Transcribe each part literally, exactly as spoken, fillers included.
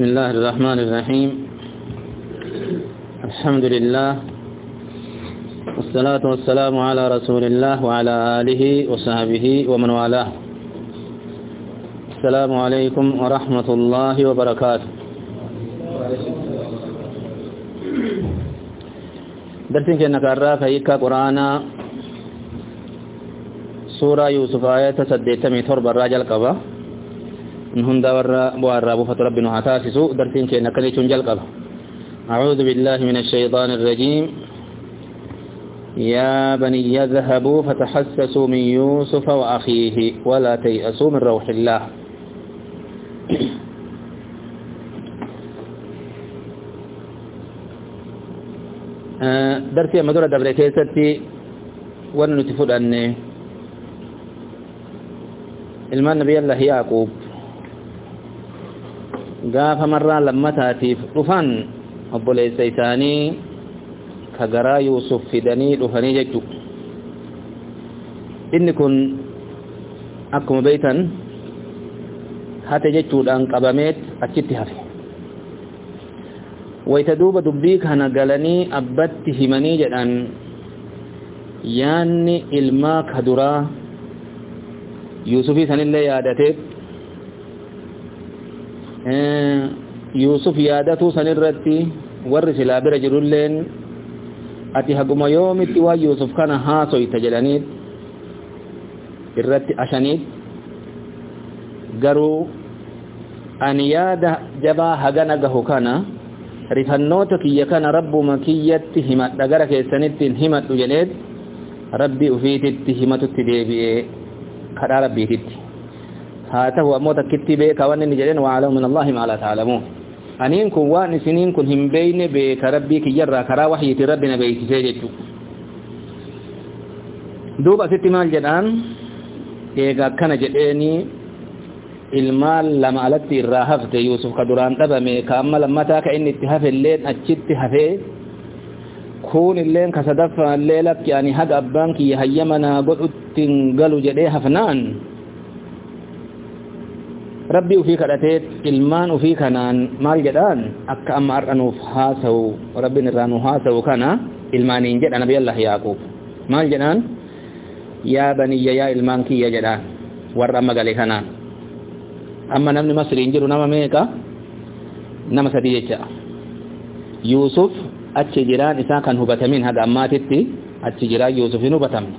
بسم الله الرحمن الرحيم. الحمد لله والصلاة والسلام على رسول الله وعلى آله وصحبه ومن والاه. السلام عليكم ورحمة الله وبركاته. درسين كنا قرأ فيك قرآن سورة يوسف آية سديت ميثور براجل قبا نهند ورا بوارا بفت ربنا عتاسسو درسين كنا كلي تنجل قبا. أعوذ بالله من الشيطان الرجيم. يا بني يذهبوا فتحسسوا من يوسف وأخيه ولا تيأسوا من روح الله. درسي مدورة دبري كيستي ونتفد أن ilmaan nabi Allah Yaqub gaafa marraa lammataatiif dhufan obboleessa isaanii ka garaa Yuusuf fidanii dhufanii jechuudha. Inni kun akkuma beektan hate jechuudhaan qabameet achitti hafe. Wayita duuba dubbii kana galanii abbatti himanii jedhan yaanni ilmaa ka duraa Yuusufi sanillee yaadateet Yuusuf yaadatu sanirratti warri silaa bira jirulleen ati haguma yoomitti waa Yuusuf kana haasoyta jedhaniit irratti ashaniit garuu ani yaada jabaa hagana gahu kana rifannoota kiyya kana rabbuma kiyyatti himadha gara keessanittiin himadhu jedheet rabbi ufiititti himatutti deebi'ee kadhaa rabbiititti haa ta'u ammoo takkitti beeka waan inni jedheen wa'alamu min Allahi ma la ta'lamuun aniin kun waan isiniin kun hin beeyne beeka rabbii kiyyarraa karaa wahyiitiin rabbi na beeksisee jechuudha. Duuba asitti maal jedhaan eega akkana jedheeni ilmaan lama alatti irraa hafte Yuusuf ka duraan dhabame ka amma lammataa ka inni itti hafe illeen achitti hafee kun illeen ka sadaffaa illee lakki ani haga abbaan kiyya hayyamanaa godhuttiin galu jedhee hafnaan rabbi ufii kadhateet ilmaan ufii kanaan maal jedhaan akka amma har'anuuf haasa'u rabbiin irraa nu haasa'u kana ilmaaniin jedha nabi Allah Yaqub maal jedhaan yaa baniyya yaa ilmaan kiyya jedhaan warra amma galee kanaan amma namni Masriin jiru nama meeqa nama sadii jecha Yuusuf achi jiraan isaa kan hubatamin haga ammaatitti achi jiraan Yuusuf hin hubatamne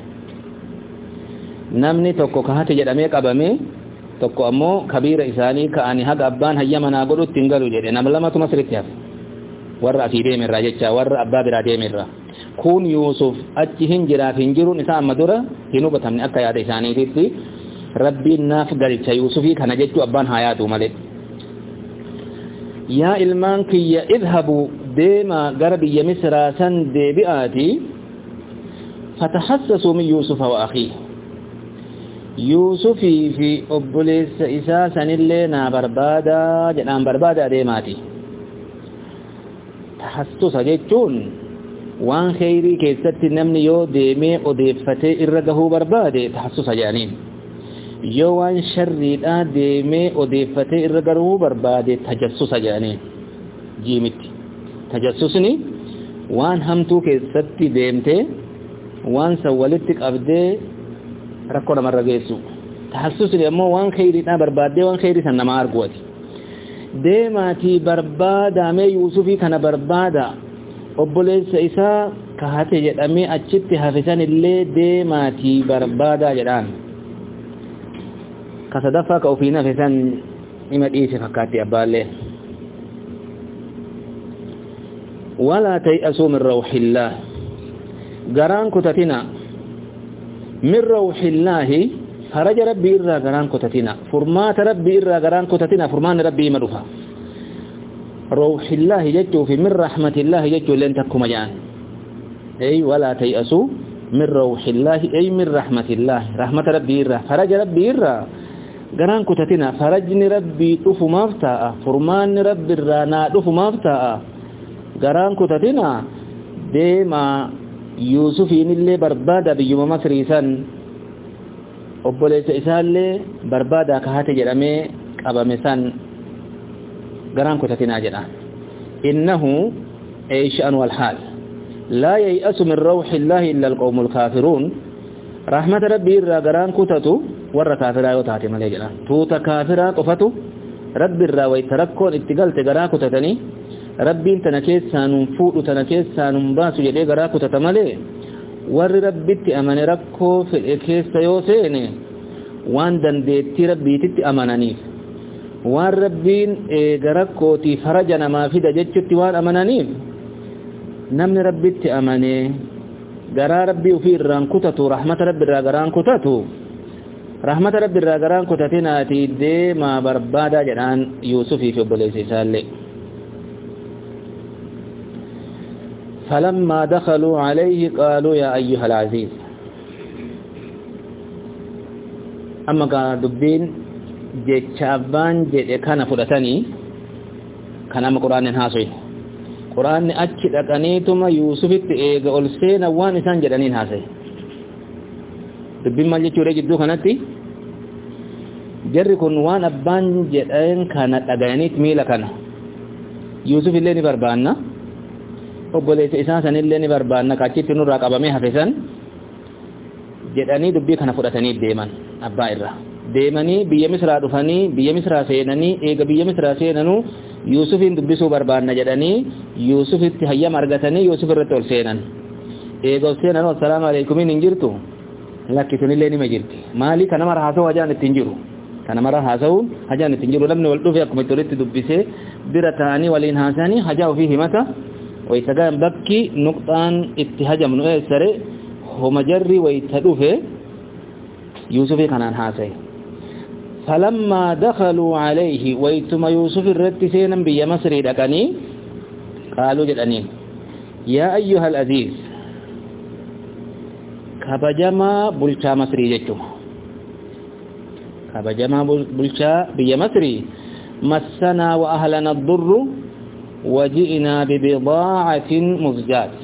namni tokko ka hate jedhamee qabame tokko ammoo kabiira isaanii ka'anii haga abbaan hayyamanaa godhutti hin galu jedhe nama lamatu Masritti hafe warra asii deemerraa jecha warra abbaa biraa deemerraa kun Yuusuf achi hin jiraaf hin jiruun isaa amma dura hin hubatamne akka yaada isaaniititti rabbiin naaf galcha Yuusufii kana jechuu abbaan haa yaadu malee. Yaa ilmaan kiyya idhabu deema gara biyya Misraa san deebi'aati fatahassasu min Yuusufa wa akhii Yuusufii fi obboleessa isaa sanillee naa barbaada jedhaan barbaada deemaati. Tahassusa jechuun waan kheyrii keessatti namni yoo deemee odeeffatee irra gahuu barbaade tahassusa jedhaniin yoo waan sharriidhaa deemee odeeffatee irra gahuu barbaade tajassusa jedhaniin jiimitti. Tajassusni waan hamtuu keessatti deemtee waan san walitti qabdee rakkoo namarra geessu. Tahassusni ammoo waan kheyriidhaa barbaaddee waan kheyrii san nama arguuti. Deemaatii barbaada mee Yuusufii kana barbaada obboleessa isaa ka hate jedhamee achitti hafisan illee deemaatii barbaada jedhaan. Ka sadaffaa ka ofiin hafisan ima dhiise fakkaatti abbaallee. ولا تيأسوا من روح الله غران كتتنا من روح الله فرج ربي إرى غران كتتنا فرمات ربي إرى غران كتتنا فرمان ربي مدفع روح الله يجو في من رحمة الله يجو لن تكو مجان أي ولا تيأسوا من روح الله أي من رحمة الله رحمة ربي إرى فرج ربي إرى غران كتتنا فرجني ربي طفو مفتاء فرمان ربي إرى نادفو مفتاء garaan kutatina deema Yuusufiin illee barbaada biyyuma Masrii san obboleessa isaallee barbaada ka hate jedhamee qabame san غران كتتنا جدان إنه أي شأن والحال لا ييأس من روح الله إلا القوم الكافرون رحمة ربي الرا غران كتتو ور كافرا يوتاتي ملي جدان توتا كافرا قفتو ربي الرا ويتركون اتقلت غرا كتتني ربي تنكيس سانون فوق تنكيس سانون باسو جدي غرا كتتملي ور ربي تأمن ركو في الكيس يوسيني وان دندتي ربي تتي أمنانيف وان ربين غركوتي فرجنا ما في دجتي وان أمنانيف نمن ربي تأمني غرا ربي وفي الران كتتو رحمة ربي الران كتتو رحمة ربي الران كتتنا تيدي ما بربادا جنان يوسفي في بليسي سالي فلما دخلوا عليه قالوا يا أيها العزيز أما قال دبين جتشابان جت كان فلتني كان أما قرآن هاسوي قرآن أجد أكنيتم يوسف التئيغ ألسين وان إسان جدانين هاسي دبين ما جتشو رجدو كانتي جري كن وان أبان جدين كانت أغانيت ميلا كان يوسف اللي نبرباننا وبوليس إسان اللي نبرباننا كاتشت نورا قبامي حفظان jedhanii dubbii kana fudhatanii deeman abbaa irraa deemanii biyya misraa dhufanii biyya misraa seenanii eega biyya misraa seenanuu yuusufin dubbisuu barbaanna jedhanii yuusufitti hayyama argatanii yuusuf irratti ol seenan eega ol seenanuu assalaamu alaykumin hin jirtu lakkitunillee nima jirti maali kana mara haasa'u hajaan ittiin jiru kana mara haasa'u hajaan ittiin jiru namni wal dhufe akkuma itti walitti dubbisee bira ta'anii waliin haasa'anii hajaa ofii himata wayitagaan bakki nuqxaan itti hajamnu eessare هما جري ويتدوفه يوسف كان حاسي فلما دخلوا عليه ويتم يوسف الرتسين بيا مصر دكاني قالوا جداني يا أيها العزيز كبجما بلشا مصري جتو كبجما بلشا بيا مصري مسنا وأهلنا الضر وجئنا ببضاعة مزجات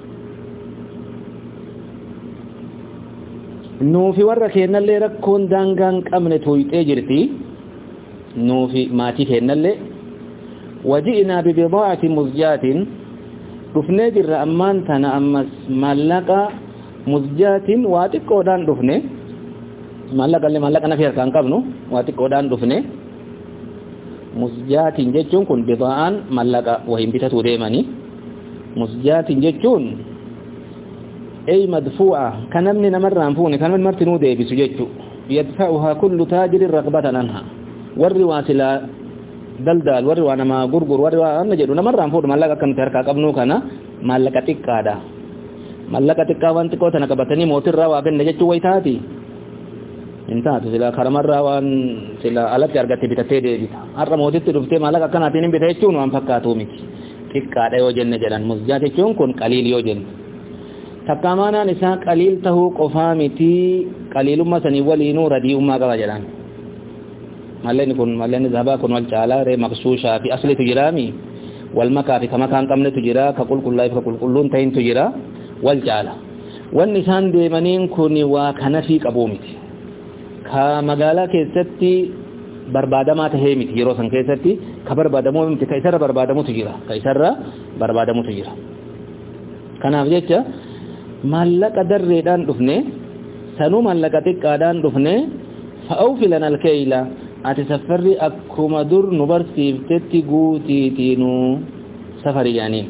nuufi warra kennallee rakkoon daangaan qabne tooyxee jirti nuufi maatii kennallee waji'inaa bibidaatin muzjaatin dhufnee jirra ammaan tana ammas mallaqa muzjaatin waa xiqqoodhaan dhufne mallaqallee mallaqa nafi harkaan qabnu waa xiqqoodhaan dhufne muzjaatin jechuun kun bidaa'aan mallaqa wahin bitatuu deemanii muzjaatin jechuun أي مدفوعة كنمني نمر أنفوني كنمن مرتنو دي بسججو يدفعها كل تاجر رغبة عنها والرواسلا دلدال والروانا ما غرغر والروانا نجدو نمر أنفون مالك كم تركا قبنو كنا مالك تكادا مالك تكا وانتكو تنكبتني موتر رواقن نجدو ويتاتي انتاتو سلا كرمر روان سلا ألت يرغتي بتتي دي بتا أرى موتت رفتي مالك كنا تينين بتايشون وانفكاتو ميكي تكادا يوجن نجدان مزجاتي چون كن قليل يوجن تكامانا نساء قليل تهو قفامتي قليل ما سني ولينو ردي أمما قبا جلان مالين كن مالين ذهبا كن والجعلا ري مقصوشا في أصل تجرامي والمكا في كما كان قمنا تجرا كقل كل لايف كقل كلون تين تجرا والجعلا والنسان ديمانين كوني وكنفي قبومتي كمقالا كيستي بربادما تهيمتي يروسان كيستي كبربادمو ممتي كيسر بربادمو تجرا كيسر بربادمو تجرا كان أفجيتش mallaqa darreedhaan dhufne sanuu mallaqa xiqqaadhaan dhufne fa'awfilan alkeeyla ati safarri akkuma dur nu barsiiftetti guutiitiinu safari yaaniin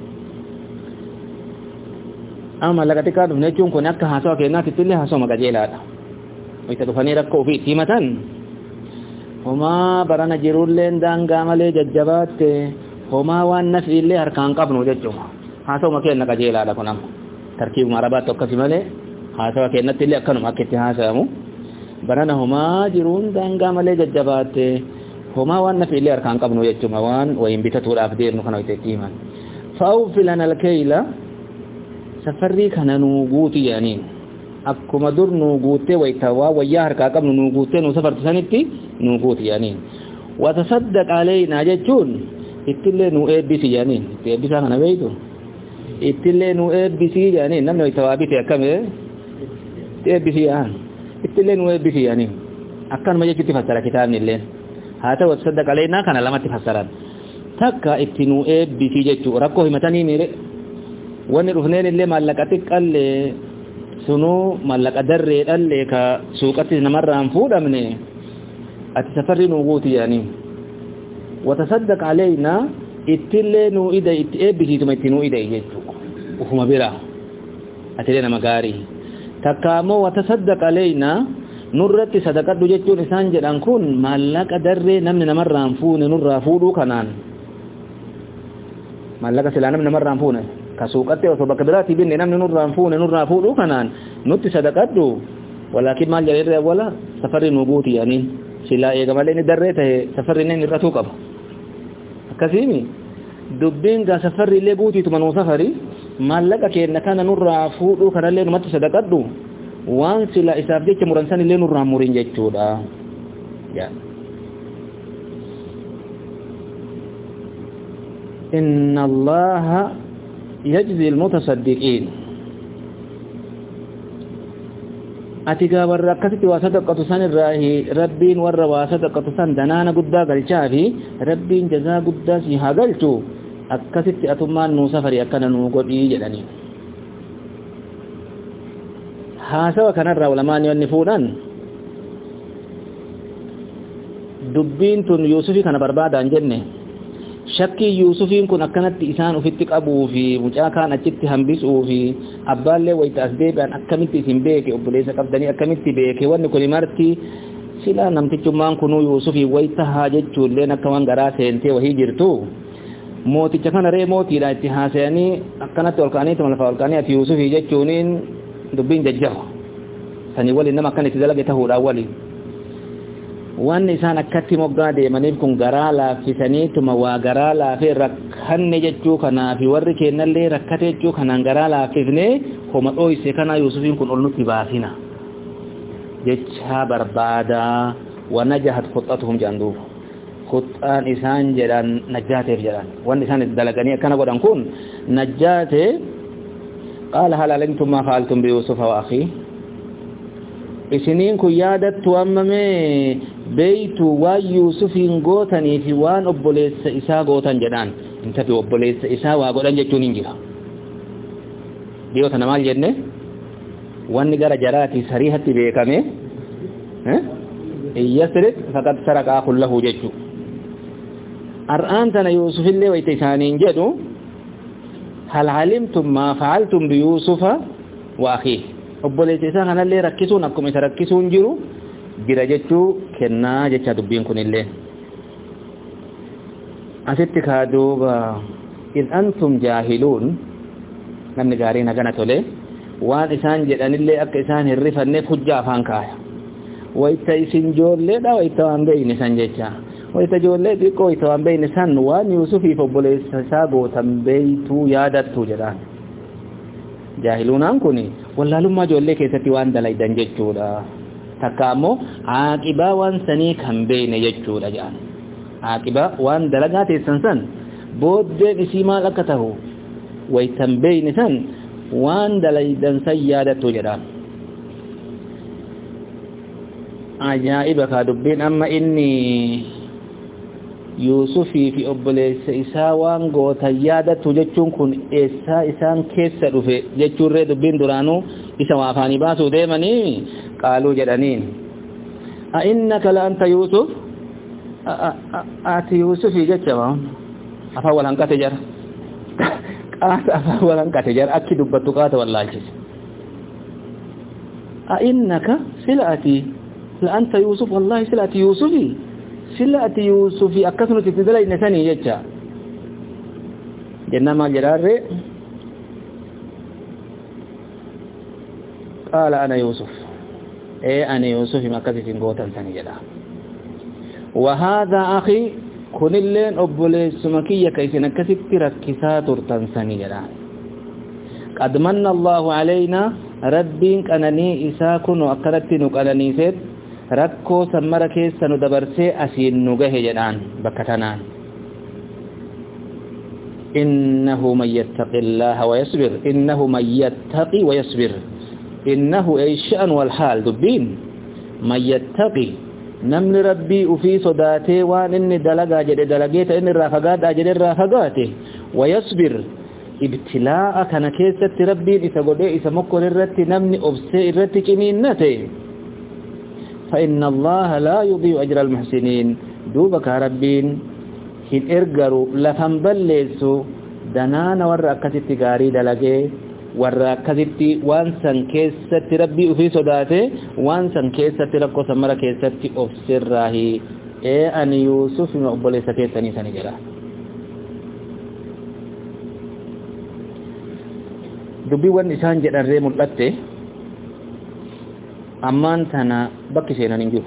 ama mallaqa xiqqaa dhufne jechuun kun akka haasawa kennaatitti illee haasawama qajeelaadha wayita dhufanii rakkoo ofii itti himatan homaa barana jirulleen daangaa malee jajjabaatte homaa waan nafi illee harkaan qabnu jechuudha haasawama kenna qajeelaadha kun amma تركيب معربات توقف ماله هذا كأنه تلي أكنهم أكتي هذا مو برنا هما جرون دانغا ماله ججبات هما وان نفي اللي أركان قبنو يجتما وان وينبتتوا الأفدير نخنو يتكيما فأوفلنا الكيلة سفري كان نوغوتي يعني أكما در نوغوتي ويتوا وياهر كاقبن نوغوتي نسفر تسانيتي نوغوتي يعني وتصدق علينا جتون اتلي نو إبسي يعني إبسي أنا بيتو ittillee nu eebbisii jedhanii namni way tawaabite akkame eebbisii aan ittillee nu eebbisii jedhanii akkanuma jechuutti fassara kitaabni illee haa ta'u tasaddaqa alaynaa kana lamatti fassaran takka ittinu eebbisi jechuu rakkoo himatanii mire wanni dhufneen illee maallaqa xiqqallee sunuu maallaqa darreedhallee ka suuqatti namarraan fuudhamne ati safarri nuu guuti yaanii watasaddaq alaynaa ittillee nuu ida itti eebbisiituma itti nuu ida jechuu ufuma bira atilee nama gaarii takka ammoo watasaddaq alaynaa nurratti sadaqadhu jechuun isaan jedhan kun maallaqa darree namni namarraan fuune nurraa fuudhuu kanaan maallaqa silaa namni namarraan fuune ka suuqatti osoo bakka biraatti binne namni nurraan fuune nurraa fuudhuu kanaan nutti sadaqadhu walaakin maal jedhee wala safarri nuu guuti yaaniin silaa eegamalee ni darree ta'e safarri inni irratuu qaba akkasiimi dubbiin gaa safarri illee guutiituma nuu safari maallaqa keenna kana nurraa fuudhuu kanallee numatti sadaqadhu waan sila isaaf jecha muransan illee nurraa murin jechuudha ya inna allaha yajzi almutasaddiqin atiga warra akkasitti waa sadaqatu san irraahi rabbiin warra waa sadaqatu san danaana guddaa galchaa fi rabbiin jazaa guddaa si haa galchu akkasitti atummaan nuu safari akkana nuu godhii jedhanii haasawa kanarraa ulamaani wanni fuudhan dubbiin tun Yuusufii kana barbaadaan jenne shakkii Yuusufiin kun akkanatti isaan ufitti qabuu fi mucaa kaan achitti hambisuu fi abbaallee wayita as deebi'an akkamitti isin beeke obboleessa qabdanii akkamitti beeke wanni kun marti silaa namtichummaan kunuu Yuusufii wayita haa jechuulleen akka waan garaa seentee wahii jirtu mooticha kana ree mootiidha itti haasayanii akkanatti ol ka'anii tuma lafa ol ka'anii ati Yuusufii jechuuniin dubbiin jajjaba sanii waliin nama akkan itti dalage tahuudhaan waliin wanni isaan akkatti moggaa deemaniif kun garaa laaffisaniituma waa garaa laafee rakkanne jechuu kanaa fi warri kennallee rakkate jechuu kanaan garaa laaffifne homa dhooyse kana Yuusufiin kun ol nutti baasina jechaa barbaadaa wanajahat khuxxatuhum jedhanduuf khuxxaan isaan jedhan najjaateef jedhan wanni isaan itti dalaganii akkana godhan kun najjaate qaala hal alimtum maa fa'altum biyuusufa wa akhii isiniin kun yaadattu ammamee beeytu waan Yuusufiin gootanii fi waan obboleessa isaa gootan jedhaan intafi obboleessa isaa waa godhan jechuun hin jira dhiyoota maal jenne wanni gara jaraati sariihatti beekame iyyasriq faqad saraqaa kullahu jechuu ar'aan tana Yuusufillee wayta isaaniin jedhu hal alimtum maa fa'altum biyuusufa wa akhiihi obboleessa isaa kanallee rakkisuun akkuma isa rakkisuun jiru jira jechuu kennaa jecha dubbiin kunillee asitti kaaduuba in antum jaahiluun namni gaarii nagana tole waan isaan jedhanillee akka isaan hirrifanneef hujjaa afaan kaaya wayta isin joolleedha wayta waan beeyne san jecha wayta joollee xiqqoo wayta waan beeyne san waan Yuusufiif obboleessa isaa gootan beeytuu yaadattu jedhaan jaahiluunaan kun wallaalummaa ijoollee keessatti waan dalaydan jechuudha takka ammoo aaqibaa waan sanii kan beeyne jechuudha jedhan aaqibaa waan dalagaa teessan san booddeen isii maal akka tahu waytan beeyne san waan dalaydan san yaadattu jedhaan ajaa'iba kaa dubbiin amma inni Yuusufii fi obboleessa isaa waan gootan yaadattu jechuun kun eessaa isaan keessa dhufe jechuurree dubbiin duraanuu isa waa afaanii baasuu deemanii qaaluu jedhaniin a innaka la anta Yuusuf ati Yuusufii jecha afaan wal hanqate jara qaata afaan wal hanqate jara akki dubbattu qaata wallaalchise a innaka sila ati la anta Yuusuf wallahi sila ati Yuusufii sila ati Yuusufi akkasuma itti dalayne sanii jecha jennaan maal jedhaarre qaala ana Yuusuf ee ana Yuusufi akkasitiin gootan sanii jedha wa haadha akhii kunilleen obboleessuma kiyya ka isin akkasitti rakkisaa turtan sanii jedha qad manna Allahu alaynaa rabbiin qananii isaa kunu akkanatti nu qananiiseet rakkoo sammara keessa nu dabarsee asiin nu gahe jedhaan bakka tanaan innahu man yattaqillaha wa yasbir innahu man yattaqi wa yasbir innahu ay sha'n wal hal dubbin man yattaqi namni rabbii ufii sodaatee waan inni dalagaa jedhe dalageeta inni irraa fagaadhaa jedhe irraa fagaate wayasbir ibtilaa'a kana keessatti rabbiin isa godhee isa mokkon irratti namni obsee irratti ciniinnate فإن الله لا يضيع أجر المحسنين دوبك ربين hin ergaru lafan balleessu danaana warra akkasitti gaarii dalagee warra akkasitti waan san keessatti rabbii ufii sodaate waan san keessatti rakkoo samara keessatti obsirraahi ee ani Yuusuf ma obboleessa keessanii sani jedha dubbiiwwan isaan jedharree mul'atte ammaan tana bakki seenan hin jiru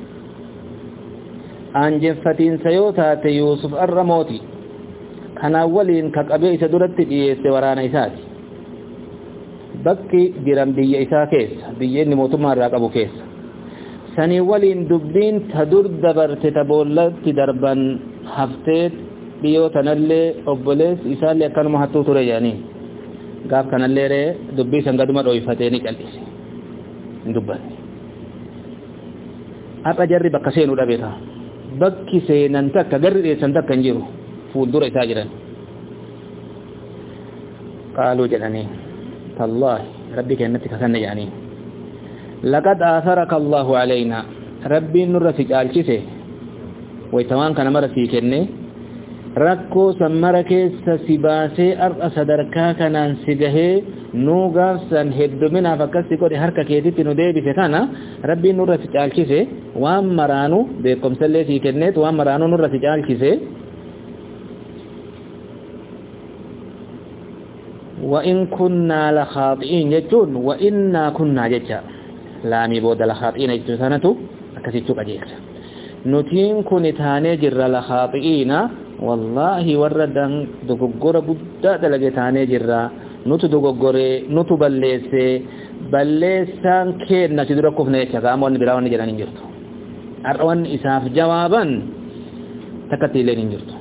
aanjeffatiinsa yoo taate Yuusuf arra mooti kanaan waliin ka qabee isa duratti dhiyeesse waraana isaati bakki jiran biyya isaa keessa biyya inni mootummaa irraa qabu keessa sanii waliin dubbiin ta dur dabarte ta boollatti darban haftee dhiyoo tanallee obboleessi isaallee akkanuma hattuu ture jedhanii gaaf kanallee ree dubbii san gaduma dhooyfatee ni cal'ise hin dubbanne har'a jarri bakka seenuu dhabeeta bakki seenan takka garri dheessan takka hin jiru fuuldura isaa jiran qaaluu jedhanii tallaahi rabbi kennatti kasanne jedhanii laqad aatharaka Allahu alaynaa rabbiin nurra si caalchise waytawaan kana mara sii kenne rakkoo sammara keessa si baasee ar'a sadarkaa kanaan si gahee nuu gaafsan hedduminaaf akkasi godhe harka keetitti nu deebise kana rabbiin nurra si caalchise waan maraanu beekumsallee sii kenneet waan maraanu nurra si caalchise wa in kunnaa la khaaxi'iin jechuun wa innaa kunnaa jecha laamii booda la khaaxi'iina jechuu sanatu akkasichuu qajeelcha nutiin kun taanee jirra la khaaxi'iina wallaahi warra dan dogoggora guddaa dalage taanee jirra nutu dogoggore nutu balleesse balleessaan keenna si dura kufne jecha kaamoonni biraa wanni jedhan hin jirtu har'a wanni isaaf jawaaban takkatti illeen hin jirtu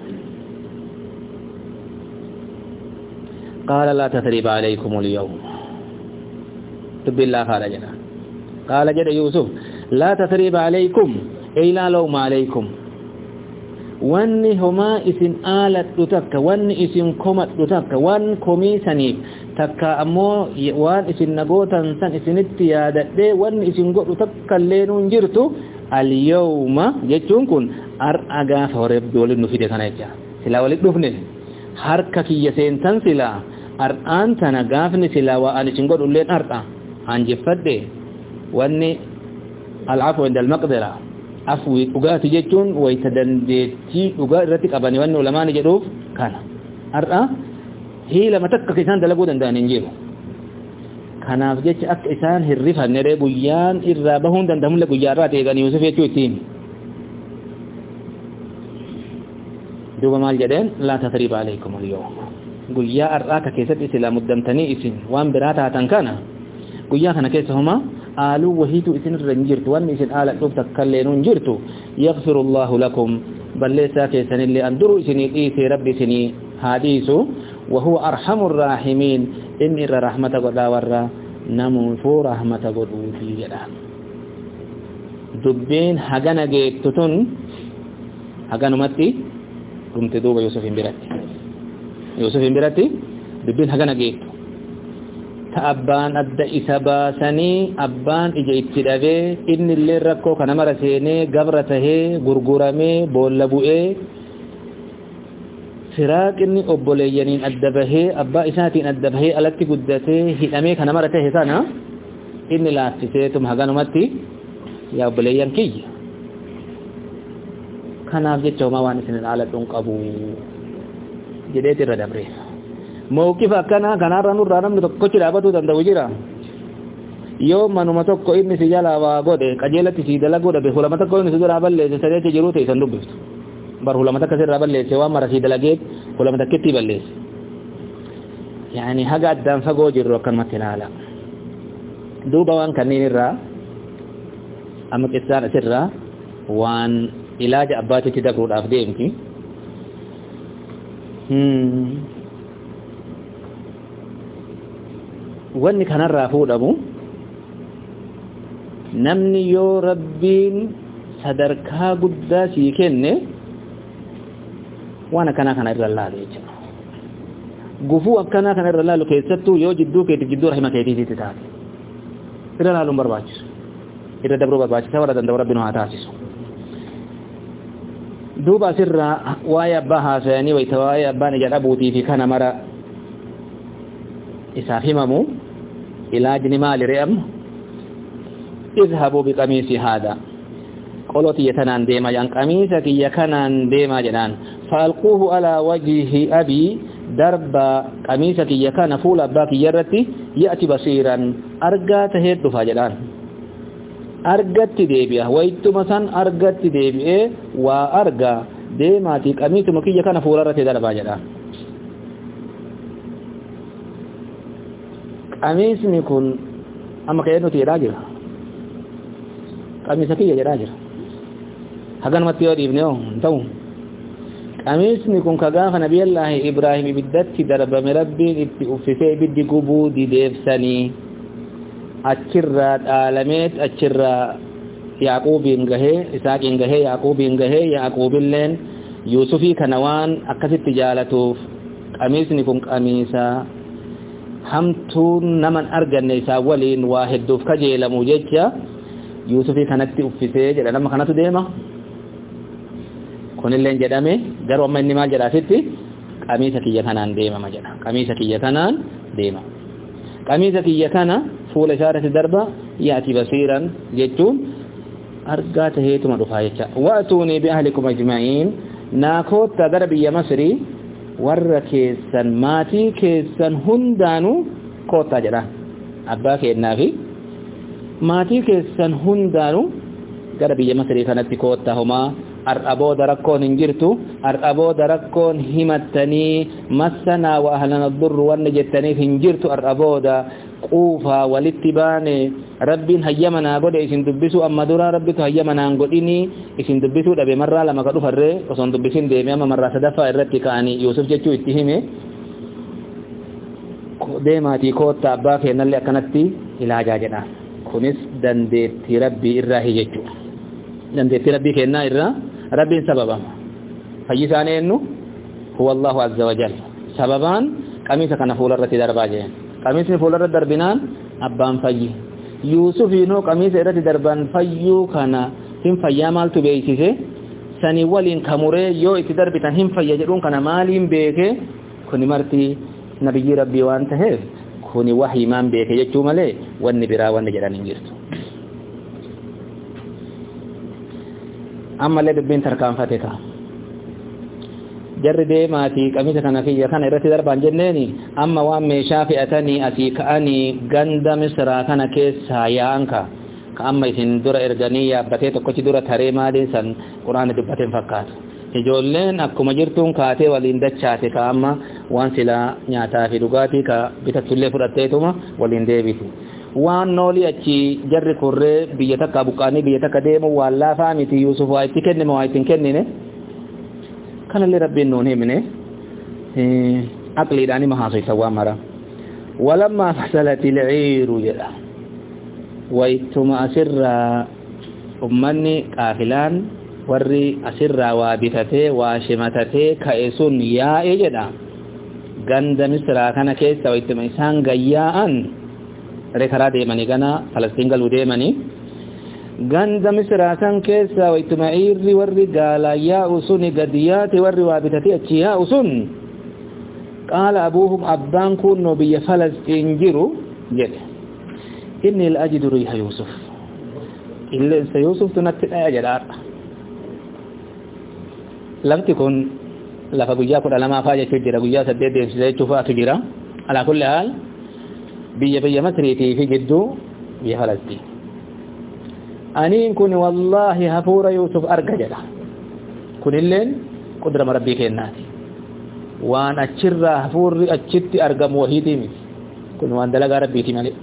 قال لا تثريب عليكم اليوم تب الله قال جنا قال جد يوسف لا تثريب عليكم أي لا لوم عليكم واني هما اسم آلت تتك واني اسم كمت تتك وان كمي سنيف تكا أمو وان اسم نقوتا سن اسم اتيادت دي وان اسم قوت تتك اللين جرتو اليوم جتون كن أرأغا فورب دول النفيدة سنجا سلا ولد دفنه harka kiyya seentan sila ar'aan tana gaafni sila waa ani sin godhu illeen ar'a hanjeffadhe wanni al'afwa inda al-maqdira afwi dhugaati jechuun wayta dandeettii dhugaa irratti qabani wanni ulamaani jedhuuf kana ar'a hiilama takka isaan dalaguu danda'an hin jiru kanaaf jecha akka isaan hirrifanne guyyaan irraa bahuun danda'amullee guyyaa irraa ta'e gani Yuusuf jechuu ittiin دوبا مال جدين لا تثريب عليكم اليوم قويا أرآك كيست إسلا مدمتني إسن وان براتا تنكانا قويا خنا كيسهما آلو وهيتو إسن رنجرت وان إسن آلة تبتك كاللينون جرتو يغفر الله لكم بل ليسا كيسن اللي أندروا إسن إيسي ربي سني حديثو وهو أرحم الراحمين إن إر رحمة قدا ورى نموفو رحمة قدو في جدا دبين حقنا جيتتون حقنا متي قمت دوبا يوسف بيراتي يوسف بيراتي دبين هغنا جيتو تأبان أدى إسابا سني أبان إجا اتدابي إن اللي ركو كان مرسيني قبرته غرغرامي بولبوئي فراق إني أبوليانين أدبه أبا إساتين أدبه ألتي قدته هدامي كان مرته سانا إني لا أفتسيتم هغانو متي يا أبوليان كي kanaaf jecha homaa waan isin ilaaladhuun qabu jedheeti irra dabre mawqifa akkanaa kanaarra nurraa namni tokkochi dhaabatuu danda'u jira yoo manuma tokko inni si jalaa waa godhe qajeelatti si dalaguu dhabe hulama tokko inni si duraa balleesse sadeecha jiruu ta'e isan dubbiftu bar hulama takka sirraa balleesse waan mara si dalageet hulama takkitti balleesse yaani haga addaan fagoo jirru akkanumatti ilaala duuba waan kanneen irraa amma qissaan asirraa waan ilaaja abbaatitti dabruudhaaf deemti wanni kanarraa fuudhamu namni yoo rabbiin sadarkaa guddaa sii kenne waan akkanaa kana irra laalu jechuudha. Gufuu akkanaa kana irra laalu keessattuu yoo jidduu keetiif jidduu rahima keetiititti taate irra laaluun barbaachisu. Irra dabruu barbaachisa warra danda'u rabbi nu haa taasisu. Duuba asirraa waa'ee abbaa haasayanii wayita waa'ee abbaan ija dhabuutii fi kana mara isaaf himamu ilaajni maali re'amnu اذهبوا بقميصي هذا قالوا يتنان ديما ين قميصك يكنان ديما جنان فالقوه على وجه ابي درب قميصك يكن فول اباك يرتي ياتي بصيرا ارغات هيد فاجدان ارغت ديبيا ويتمسن ارغت ديبي وارغا ديماتي قميصك يكن فول رتي درب جدان قميص نكون اما كينو تيراجل قميص كي يجرا جرا hagan matti yoo dhiibne oo ta'u qamiisni kun kagaafa nabi allah ibrahim biddatti darbame rabbiin itti uffisee biddi gubuu dideefsanii achirra dhaalameet achirra yaaquubiin gahee isaaqiin gahee yaaquubiin gahee yaaquubilleen yuusufii kana waan akkasitti jaalatuuf qamiisni kun qamiisa hamtuun naman arganne isaa waliin waa hedduuf kajeelamu jecha yuusufii kanatti uffisee jedha nama kanatu deema kunilleen jedhame garuu amma inni maal jedhaasitti qamiisa kiyya kanaan deemama jedha qamiisa kiyya kanaan deema qamiisa kiyya kana fuula isaarratti darba yaati basiiran jechuun argaa taheetuma dhufaa jecha wa'tuunii biahlikum ajma'iin naakoota gara biyya masrii warra keessan maatii keessan hundaanuu koottaa jedha abbaa keennaa fi maatii keessan hundaanuu gara biyya masrii kanatti koottaa homaa ar'abooda rakkoon hin jirtu ar'abooda rakkoon himattanii massanaa wa ahlana durru wanni jettaniif hin jirtu ar'abooda quufaa walitti baane rabbiin hayyamanaa godhe isin dubbisu amma dura rabbitu hayyamanaan godhini isin dubbisuu dhabe marraa lama ka dhufarree osoo hin dubbisin deeme amma marraa sadaffaa irratti ka'anii Yuusuf jechuu itti hime deemaatii koottaa abbaa keennallee akkanatti ilaajaa jedha kunis dandeettii rabbii irraa hijechu dandeettii rabbii kennaa irraa rabbiin sababama fayyisaan eenyu huwa Allahu azza wa jalla sababaan qamiisa kana fuularratti darbaa jeen qamiisni fuularratti darbinaan abbaan fayyi Yuusufiinoo qamiisa irratti darban fayyuu kana hin fayyaa maaltu beeksise sanii waliin kamuree yoo itti darbitan hin fayya jedhuun kana maaliin beeke kuni marti nabiyyi rabbii waan taheef kuni wahii maan beeke jechuu malee wanni biraa wanni jedhan hin jirtu amma le dubbiin tarkaanfate ka jarri deemaatii qamiisa kana kiyya kana irratti darban jenneeni amma waan meeshaa fe'atanii asii ka'anii ganda misraa kana keessaa yaanka ka amma isin dura erganii yaabbatee tokkochi dura taree maaliin san quraana dubbateen fakkaatu ijoolleen akkuma jirtuun kaatee waliin dachaate ka amma waan silaa nyaataa fi dhugaatii ka bitattullee fudhatteetuma waliin deebiti waan noolii achi jarri kurree biyya takka buqqaanii biyya takka deemu waan laafaa miti Yuusuf waa itti kennime waa ittiin kennine kanallee rabbiin nuun himne aqliidhaan ima haasoytan waan mara walammaa fasalati ilciiru jedha waytuma asirraa ummanni qaafilaan warri asirraa waa bitatee waa shimatatee ka'e sun yaa'e jedha ganda misraa kana keessa waytuma isaan gayyaa'an rekaraa deemanii gana falastiin galuu deemanii ganda misraa san keessa waytuma ciirri warri gaalaa yaa'u suni gadiyaate warri waa bitatee achi yaa'u sun qaala abuuhum abbaan kunno biyya falastiin jiru jedhe inni la'ajidu riiha Yuusuf illeensa Yuusuf tunatti dhaya jedhaadha lafti kun lafa guyyaa kudha lamaa faa jechuu jira guyyaa saddeet deemsisa jechuu faatu jira alaa kulli haal biyya biyya masriitii fi gidduu biyya falastiin aniin kun wallaahi hafuura Yuusuf arga jedha kunilleen qudrama rabbii kennaati waan achirraa hafuurri achitti argamu wahiitii miti kun waan dalagaa rabbiiti malee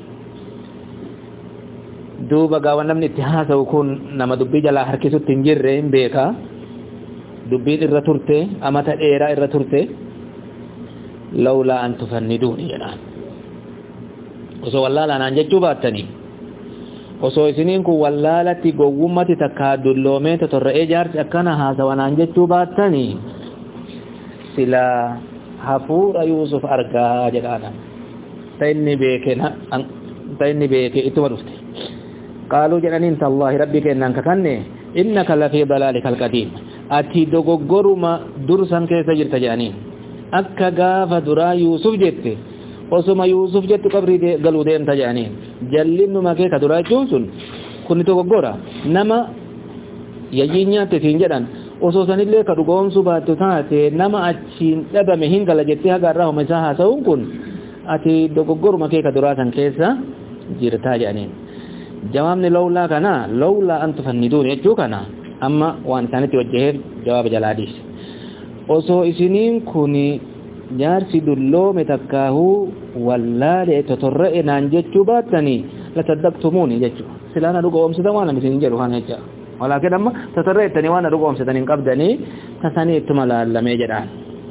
duuba gaawan namni itti haasa'u kun nama dubbii jalaa harkisutti hin jirre hin beeka dubbiin irra turte amata dheeraa irra turte lawlaa an tufanniduuni jedhaan osoo wallaalaan jechuu baattanii osoo isiniin kun wallaalatti gowwummati takka dulloomee totorra'ee jaarsi akkana haasawanaan jechuu baattanii sila hafuura Yuusuf argaa jedhaana ta'inni beeke ta'inni beeke ittuma dhufte qaaluu jedhaniin tallahi rabbi kennaan kakanne innaka lafii dalaalikal qadiim ati dogoggoruma dursan keessa jirta jedhaniin akka gaafa duraa Yuusuf jette osuma Yuusuf jettu qabrii galuu deemta jedhaniin jallinnuma kee ka duraa jechuun sun kun dogoggora nama yayyiin nyaatte siin jedhan osoo sanillee ka dhugoomsuu baattu taate nama achiin dhabame hin gala jettee haga irraa homa isaa haasa'uun kun ati dogoggoruma kee ka duraa san keessa jirtaa jedhaniin jawaabni lawlaa kana lawlaa an tufanniduun jechuu kana amma waan isaanitti wajjaheef jawaaba jalaadhiis osoo isiniin kun jaarsi dulloome takkaahuu wallaalee totorra'e naan jechuu baattanii lasaddaqtumuuni jechuu silaana dhugoomsitan waan isin jedhu kana jecha walaakin amma totorra'ettanii waan dhugoomsitan hin qabdanii tasanii ittuma laallamee jedhaan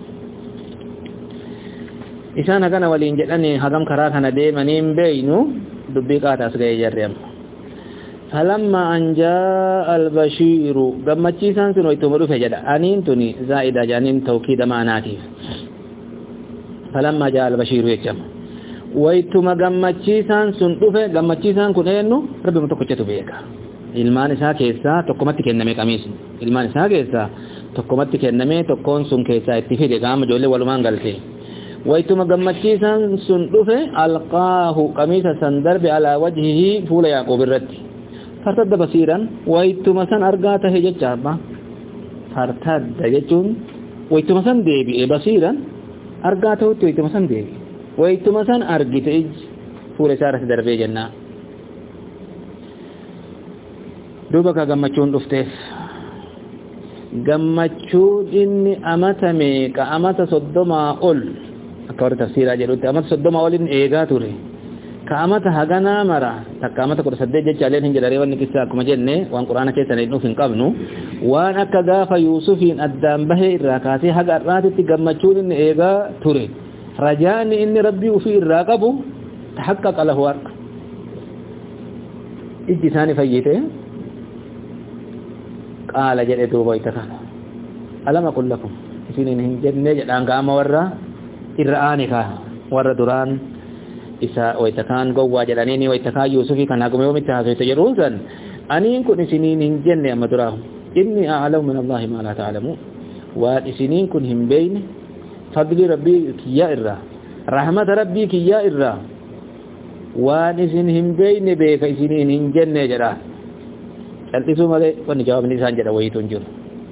isaan hagana waliin jedhanii hagam karaa kana deemaniin beeynu dubbii qaataas ga'ee jarreem falamma an jaa albashiiru gammachiisaan sun waytuma dhufe jedha aniin tuni zaa'ida jaaniin tawkiida maanaatiif falamma jaa albashiiru jechama waytuma gammachiisaan sun dhufe gammachiisaan kun eenyu rabbi tokkochatu beeka ilmaan isaa keessaa tokkomatti kenname qamiisni ilmaan isaa keessaa tokkomatti kenname tokkoon sun keessaa itti fide qaama ijoollee walumaan galte waytuma gammachiisaan sun dhufe alqaahu qamiisa san darbe alaa wajhihi fuula yaaqoob irratti fartadda basiiran waytuma san argaa tahe jecha abba fartadda jechuun waytuma san deebi'e basiiran argaa ta'utti waytuma san deebi'e waytuma san argite iji fuula isaa irratti darbee jennaa duuba ka gammachuun dhufteef gammachuun inni amata meeqa amata soddomaa ol akka warri tafsiiraa jedhutti amata soddoma ol inni eegaa ture ka amata haganaa mara takka amata kudha saddeet jechaaleen hin jedharee wanni kissa akkuma jenne waan quraana keessan hin dhuuf hin qabnu waan akka gaafa Yuusufiin addaan bahee irraa kaasee haga har'aatitti gammachuun inni eegaa ture rajaanni inni rabbii ufii irraa qabu tahaqqaqa lahu har'a ijji isaanii fayyite qaala jedhe duuba itti kana alama qul lakum isiniin hin jenne jedhaan gaama warra irra aane kaa warra duraan isa waytakaan gowwaa jedhanii waytakaan Yuusufi kan haguma yoomitti haasofte jedhuun san aniin kun isiniin hin jenne amma duraa inni a'lamu min Allahi ma la ta'lamu waan isiniin kun hin beeyne fadli rabbii kiyyaa irraa rahmata rabbii kiyyaa irraa waan isin hin beeyne beeka isiniin hin jenne jedha cal'isuu malee wanni jawaabni isaan jedha wayitu hin jiru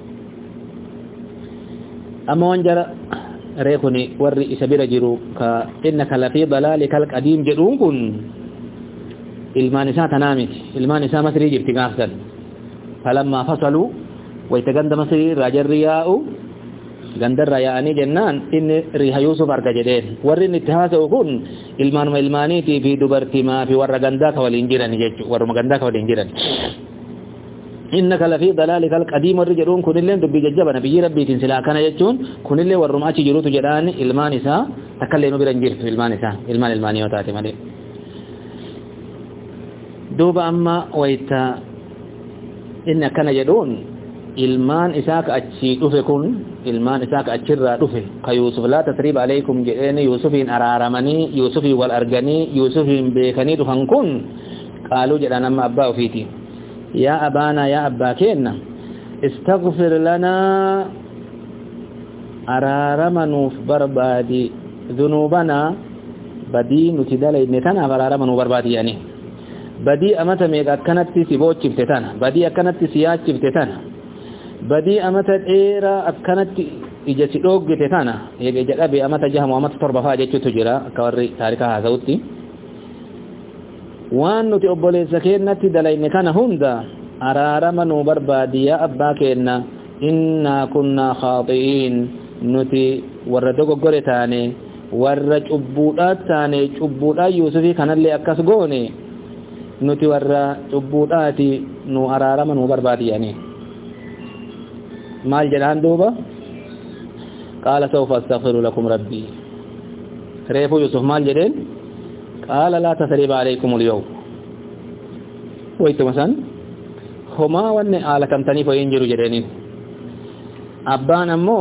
amma waan jara reekuni warri isa bira jiru ka innaka lafii dalaalikal qadiim jedhuun kun ilmaan isaa tanaa miti ilmaan isaa masrii jirti gaafsan falammaa fasaluu wayta ganda masrii irraa jarri yaa'u gandarra yaa'anii jennaan inni riha Yuusuf arga jedheen warri inni itti haasa'u kun ilmaanuma ilmaaniitii fi dubartimaa fi warra gandaa ka waliin jiran jechuudha warruma gandaa ka waliin jiran innaka lafii dalaalikal qadiim warri jedhuun kunillee dubbii jajjaba nabiyyi rabbiitiin silaa kana jechuun kunillee warruma achi jirutu jedhaan ilmaan isaa takkallee nu bira hin jirtu ilmaan isaa ilmaan ilmaanii yoo taate malee duuba amma wayta inni akkana jedhuun ilmaan isaa ka achi dhufe kun ilmaan isaa ka achirraa dhufe ka Yuusuf laa tasriiba alaykum jedheen Yuusufiin araaramanii Yuusufiin wal arganii Yuusufiin beekanii dhufan kun qaaluu jedhan amma abbaa ofiiti yaa abaana yaa abbaa keenna istaghfir lanaa araarama nuuf barbaadi dhunuubanaa badii nuti dalayne tanaaf araarama nuuf barbaadi yaani badii amata meeqa akkanatti si boochifte tana badii akkanatti si yaachifte tana badii amata dheeraa akkanatti ija si dhoggite tana eega ija dhabe amata jahamu amata torba faa jechuutu jira akka warri taarikaa haasa'utti waan nuti obboleessa keennatti dalayne kana hunda araarama nu barbaadi yaa abbaa keenna innaa kunnaa khaaxi'iin nuti warra dogoggore taane warra cubbuudhaat taane cubbuudhaa Yuusufii kanallee akkas goone nuti warra cubbuudhaati nu araarama nu barbaadi yaani maal jedhaan duuba qaala sawfa astaghfiru lakum rabbii reefu Yuusuf maal jedheen qaala laa tasriiba alaykum al-yawm ويت مثلا هما ون على كم تاني فينجروا جرينين أبان أمو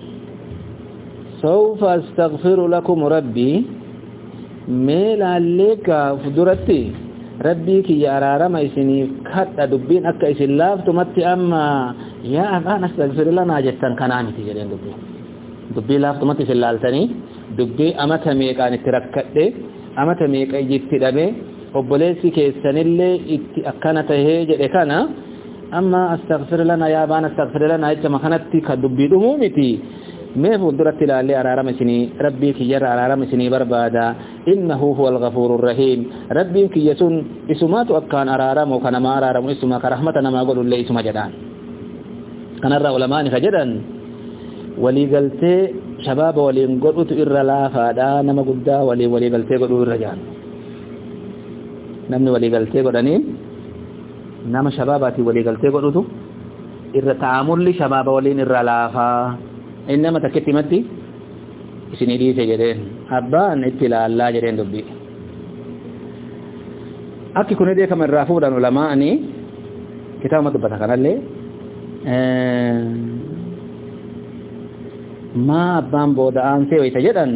سوف أستغفر لكم ربي ميل عليك فدرتي ربي كي يرارا ما يسني كات دبين أكا يسن لافتو متي أما يا أبان أستغفر لنا جتان كنامي تجرين دبي دبي لافتو متي سلالتني دبي أما تميك أن تركت أما تميك أجيت دبي وبوليسي كيسنلي أكنا تهيج لكنا أما أستغفر لنا يا أبان أستغفر لنا إذا ما كانت كدبي دمومتي ما فدرت لالي أرارا مسني ربي كي يرى أرارا مسني بربادا إنه هو الغفور الرحيم ربي كي يسون اسمات أكان أرارا وكان ما أرارا اسمك رحمتنا ما قولوا لي اسم جدان كان الرأى علماء فجدا ولي قلت شباب ولي قلت إر لا فادا نما قدا ولي ولي قلت قلوا الرجال نمني ولي قلت قدانين نما شباباتي ولي قلت قلتو إر تعامل لي شباب ولي إر لا فا إنما تكتمتي isini di jedeen abbaan itti laallaa jedeen dubbi akki kun idee kamarraa fuudhan ulamaani kitaaba dubbata kanallee ma abbaan booda aansee wayta jedhan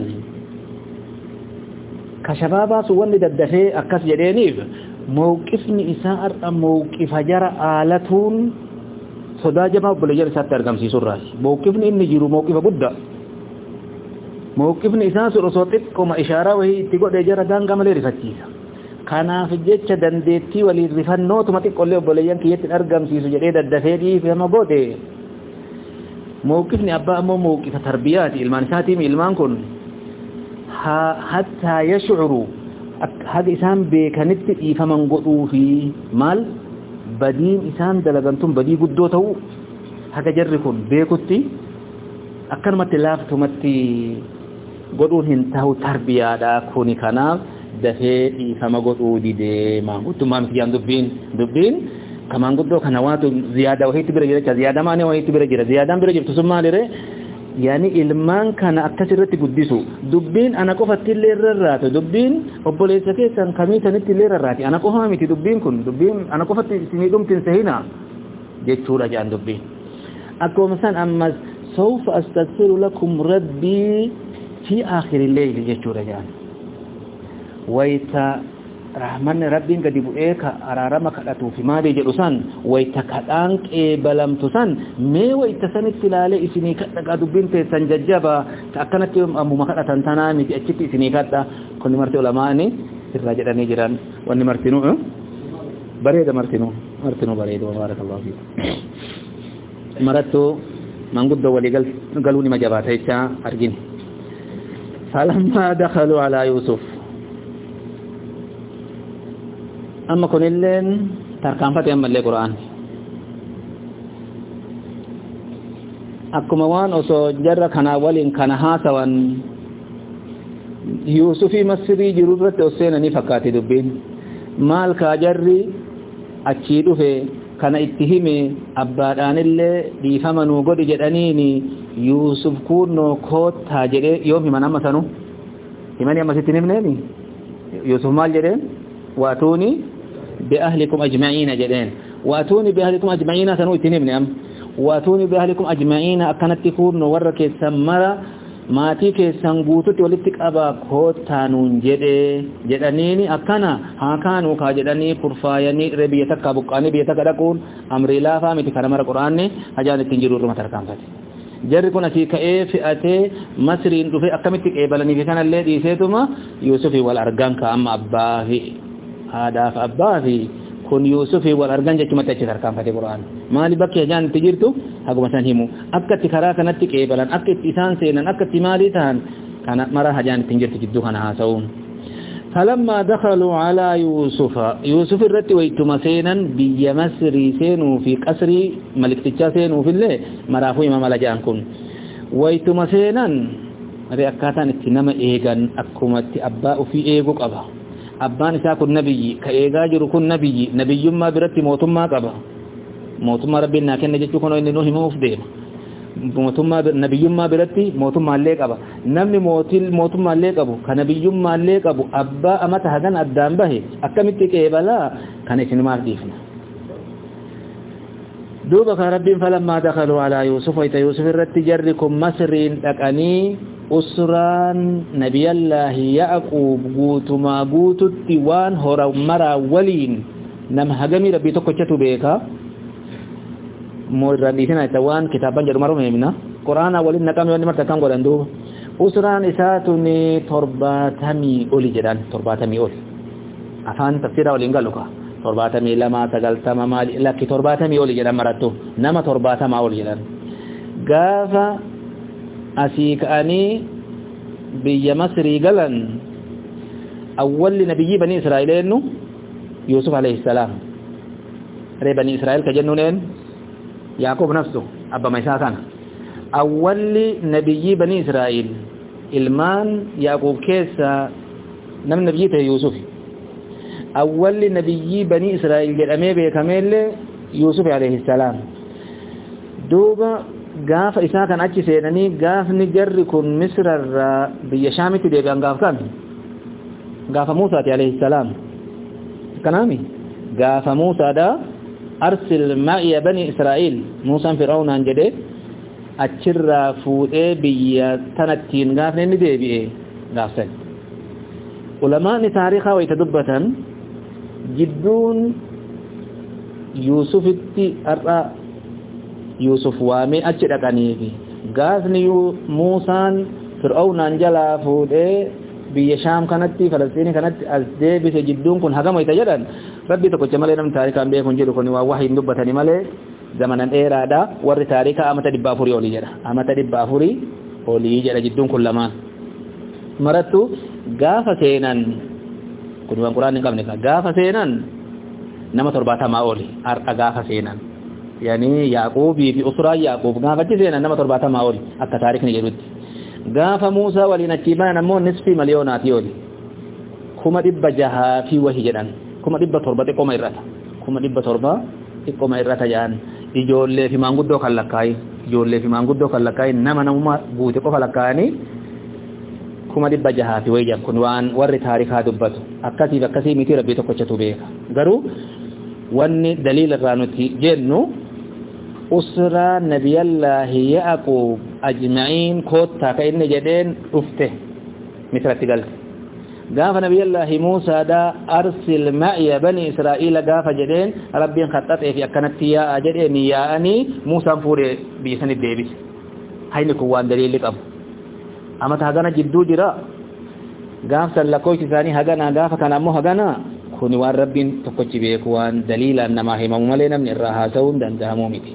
ka shabaabaa sun wanni daddafee akkas jedheeniif mawqifni isaa ar'a mawqifa jara aalatuun sodaa jamaa obboleeyyan isaatti argamsiisurraas mawqifni inni jiru mawqifa guddaa موقفني إساس رسوتك كما إشارة وهي تقول جرى دانغا مالي رفتيسا كان في جيتش دنديتي ولي رفنو تمتك قول له بوليان كي يتنرقم سيسو جريد الدفيدي في مبودي موقفني أبا أمو موقف تربياتي المانساتي من إلمان كن حتى يشعروا هذا إسان بيكانت إيفمن قطو في مال بدين إسان دلغنتم بدي قدوتو هكا جركن بيكوتي أكرمت لافتمتي godhuun hin tahu tarbiyaadha kuni kanaaf dafee dhiifama godhuu didee maanguddumaan fiyaan dubbiin dubbiin kamaan guddoo kana waatu ziyaada wahiitti bira jira ziyaada maanii wahiitti bira jira ziyaadaan bira jirtu sun maalire yaani ilmaan kana akkas irratti guddisu dubbiin ana qofatti illee irraatu dubbiin obboleessa keessan kamiitanitti illee irraati ana qofa miti dubbiin kun dubbiin ana qofatti isinii dhumtin sehina jechuudha jaan dubbiin akkuma san ammas سوف أستغفر لكم ربي في آخر الليل جيشورا جان ويتا رحمن ربي قد يبقيك أرارمك أتو في مالي جلسان ويتا كتانك بلمتسان مي ويتا سنك سلالي إسيني كتاك أدوبين تسان ججابا تأكنت أمو مكتا تنتنامي تأتشك إسيني كتا كوني مرتي علماني الراجع نجران واني مرتنو بريد مرتنو مرتنو بريد وبارك الله فيك مرتو manguddoo walii galuu nima jabaata jecha argin falammaa dakhaluu alaa yuusuf amma kunilleen tarkaanfate ammallee qura'aan akkuma waan osoo jarra kanaa waliin kana haasawan yuusufii masrii jiru irratti oseenanii fakkaate dubbiin maal kaa jarri achii dhufe kana itti hime abbaadhaanillee dhiifama nuu godhi jedhaniini yuusuf kunnoo koottaa jedhee yoom himan amma sanu himanii ammasitti himneeni yuusuf maal jedheen waatuuni biahlikum ajma'iina jedheen waatuuni biahlikum ajma'iina sanuu itti himne am waatuuni biahlikum ajma'iina akkanatti kunnoo warra keessan mara maatii keessan guututti walitti qabaa kootaanuun jedhee jedhaniini akkana haa kaanuu kaa jedhanii kurfaayanii irree biyya takkaa buqqaanii biyya takka dhaquun amrii laafaa miti kana mara quraanni hajaan ittiin jiru irruma tarkaanfate jarri kun asii ka'ee fi'atee masriin dhufee akkamitti qeebalanii fi kanallee dhiiseetuma yuusufii wal argan ka amma abbaa fi haadhaaf abbaa fi kun yuusufii wal argan jechumatti achi tarkaanfate quraan maali bakki hajaan itti jirtu haguma san himu akka itti karaa kanatti qeebalan akka itti isaan seenan akka itti maalii ta'an kana mara hajaan ittiin jirtu jidduu kana haasa'uun فلما دخلوا على يوسف يوسف الرتي ويتم سينا بي مصري سينو في قصري ملك تجا سينو في الله مرافو امام لجان كن ويتم سينا رياكاتان اتنما ايغان اكومت ابا في ايغو قبا abbaan isaa kun nabiyyi ka eegaa jiru kun nabiyyi nabiyyummaa biratti mootummaa qaba mootummaa rabbiin naa kenna jechuu kana inni nuu himuuf deema mootummaa nabiyyummaa biratti mootummaallee qaba namni mootil mootummaallee qabu ka nabiyyummaallee qabu abbaa amata hagan addaan bahe akkamitti qeebalaa كان اسم ما ديفنا دوبك رب فلما دخلوا على يوسف ويت يوسف الرتجركم مصرين دقني أسران نبي الله يعقوب قوت ما قوت التوان هرا مرا ولين نم هجمي ربي تكوشتو بيكا مور ربي هنا توان كتابا جرمارو مهمنا قرآن ولين نقام يواني مرتكام قرآن دو أسران إساتني ترباتمي أولي جدان ترباتمي أولي أفان تفسيرا ولين قالوكا ترباتمي لما تقلتما مالي لكي ترباتمي أولي جدان مرتو نما ترباتما أولي جدان قافا أسيك أني بي مصري قلن أول نبي بني إسرائيل إنه يوسف عليه السلام ري بني إسرائيل كجنونين يعقوب نفسه أبا ميساكان أول نبي بني إسرائيل المان يعقوب كيسا نم نبيته يوسف أول نبي بني إسرائيل جرأمي بيكامل يوسف عليه السلام دوبا قاف إساء كان أجي سيناني قاف نجر كن مصر بيشامي تديبان قاف كان قاف موسى عليه السلام كنامي قاف موسى دا أرسل معي بني إسرائيل موسى فرعون أنجده أجر فوئي بي تنتين قاف نديبي قاف سن علماء تاريخا ويتدبتا جدون يوسف التي أرأى يوسف وامي أجد أكانيكي غازني موسى فرعون أنجلا فوده بيشام كانت فلسطين كانت أزدي بسجدون كن حقا ميتجدا ربي تقول جمالي نم تاريكا بيكون جلو كن ووحي ندبتني مالي زمنا إيرادا ور تاريكا أمتا دبافوري أولي جدا أمتا دبافوري أولي جدا جدون كل ما مرتو غافة سينان كن وان قرآن نقام نقام غافة سينان نما ترباتا ما أولي أرقا غافة سينان يعني يعقوب في أسرة يعقوب غافة سينان نما ترباتا ما أولي أكا تاريخ نجرد غافة موسى ولنجيبان نمو نصف مليونات يولي كما دب جها في وحي جدان كما دب تربة قوم إراتا كما دب تربة قوم إراتا جان إجول في مانقودو خلقاي إجول في مانقودو خلقاي نما نما بوتي قو خلقاني كما دب جها في وحي جان كنوان ور تاريخها دبتو أكاسي بكاسي ميتي ربي تقوشتو بيكا غرو واني دليل الرانوتي جنو أسرى نبي الله يعقوب أجمعين كوتا كإن جدين أفته مثل تقال قاف نبي الله موسى دا أرسل معي بني إسرائيل قاف جدين ربي خطط في أكنت يا جدين ياني موسى فوري بيسن الديبس هاي نكوان دليل لك أبو أما تهدنا جدو جراء قاف سلقوش ثاني هدنا قاف كان أمو هدنا كوني وان ربين تقوش بيكوان دليل أنما هي ممالينا من الرهاسون دندامو ميتي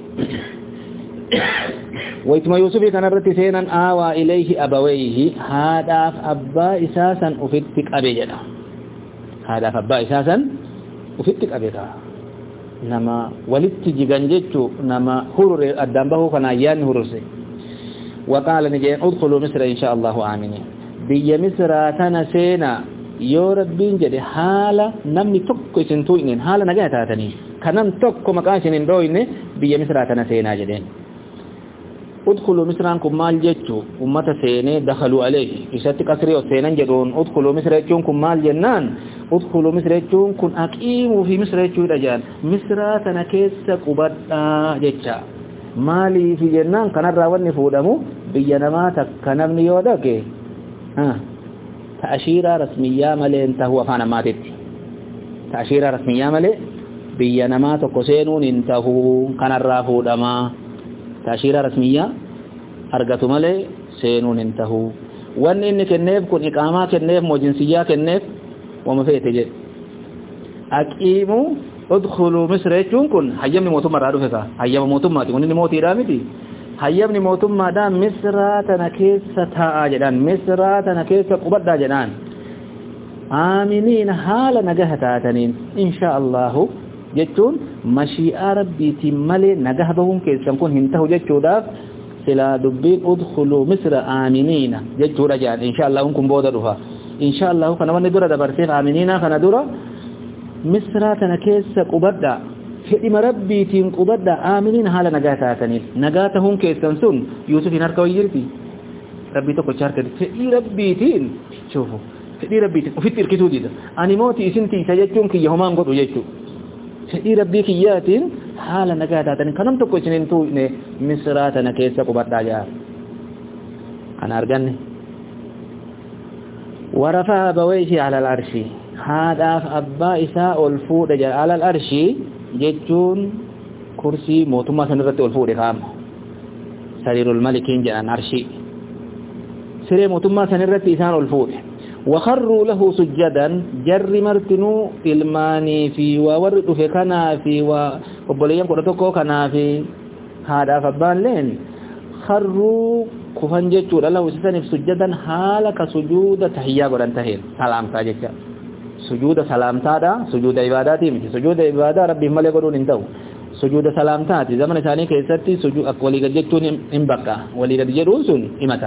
ويتما يوسف كان رتي سينا آوى إليه أبويه هذا أبا إساسا أفتك أبيجنا هذا أبا إساسا أفتك أبيجنا نما ولدت جيجانجيتو نما هرر الدنبه فنايان هرسي وقال نجين ادخلوا مصر إن شاء الله آمنين بي مصر تنسينا يو ربين جدي حالا نمني تكو سنتوئنين حالا نجاه تاتني كنم تكو مكاشنين رويني بي مصر تنسينا جدين ادخلوا مصرانكم مال جتو أمة سيني دخلوا عليه إشاتك أسري وسينان جدون ادخلوا مصر جتونكم مال جنان ادخلوا مصر جتونكم أقيموا في مصر جتو رجال مصر تنكيس قبطا جتشا مالي في جنان كان الراوان فودمو بيانما تكنبني يودك ها تأشيرة رسمية مالي انتهوا فانا ماتت تأشيرة رسمية مالي بيانما تقسينون انتهوا كان الرافو دما تأشيرة رسمية أرغتو مالي سينون انتهوا وان إنك النيف كن إقامة كالنيف موجنسية كالنيف وما فيه تجد أقيموا ادخلوا مصر يجون كن حيامني موتم مرادو فيك حيام موتم ماتي ونني موتي رامتي حيامني موتم مادام مصر تنكيس ستاء جدان مصر تنكيس قبض جدان آمنين حال نجهتاتنين إن شاء الله جتون مشيئة ربي تمالي نجهبهم كيسان كون هنتهو جتو داف سلا دبين ادخلوا مصر آمنين جتو رجال إن شاء الله انكم بودروها إن شاء الله كنوان دورة دبرتين آمنين كندورة مصر تنكيس قبضة فإما ربي تين قبضة آمنين حال نجهتاتنين نجاتهم كيسان سن يوسف نركو يجرتي ربي تقو شاركت فإي ربي تين شوفوا فإي ربي تين وفي التركتو دي أني موتي سنتي سيجتون كي يهمان قدو جتو fedhi rabbii kiyyaatiin haala nagaa taatan kanam tokko isinin tuune misraa tana keessa qubadhaa jaa ana arganne ورفع أبويه على العرش هذا أبا إساء الفود على العرش جتون كرسي موتما سنرت الفود خام سرير الملكين جاء عرشي سرير موتما سنرت إساء الفود وخروا له سجدا جر مرتنو الماني في وورد في كنا في وبليان قرطكو كنا في هذا فبان لين خروا kufan jechuudha Allah usisaniif sujjadan haala ka sujuuda tahiyyaa godhan taheen salaamtaa jecha sujuuda salaamtaadha sujuuda ibaadaati miti sujuuda ibaadaa rabbiif malee godhuun hin ta'u sujuuda salaamtaati zaman isaanii keessatti sujuud akka walii gad jechuun hin bakka walii gad jedhuun sun himata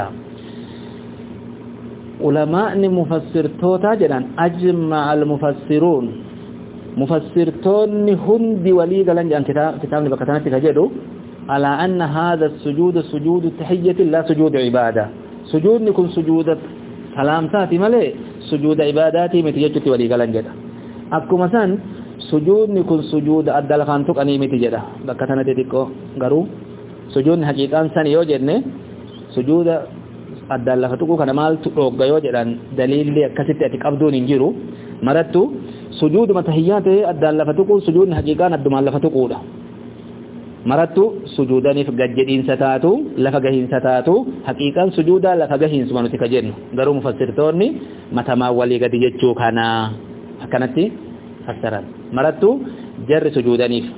ulamaa'ni mufassirtoota jedhan ajma al mufassiruun mufassirtoonni hundi walii galan jedhan kitaabni bakka tanatti ka jedhu على أن هذا السجود سجود تحية لا سجود عبادة سجود نكون سجود سلامتاتي ملي سجود عباداتي متججتي ولي قلن جدا أكو مثلا سجود نكون سجود أدى لخانتك أني متجدا بكتنا تتكو غرو سجود حقيقان سن يوجدن سجود أدى لخانتك كان مال تروق يوجدا دليل لي كسيت أتك أبدون انجرو مرتو سجود متحيات أدى لخانتك سجود حقيقان أدى مال لخانتك marattu sujuudaniif gajjadiinsa taatu lafa gahiinsa taatu haqiiqan sujuuda lafa gahiinsu manuti ka jennu garuu mufassirtoonni matamaa walii gadi jechuu kana akkanatti fassaran marattu jarri sujuudaniif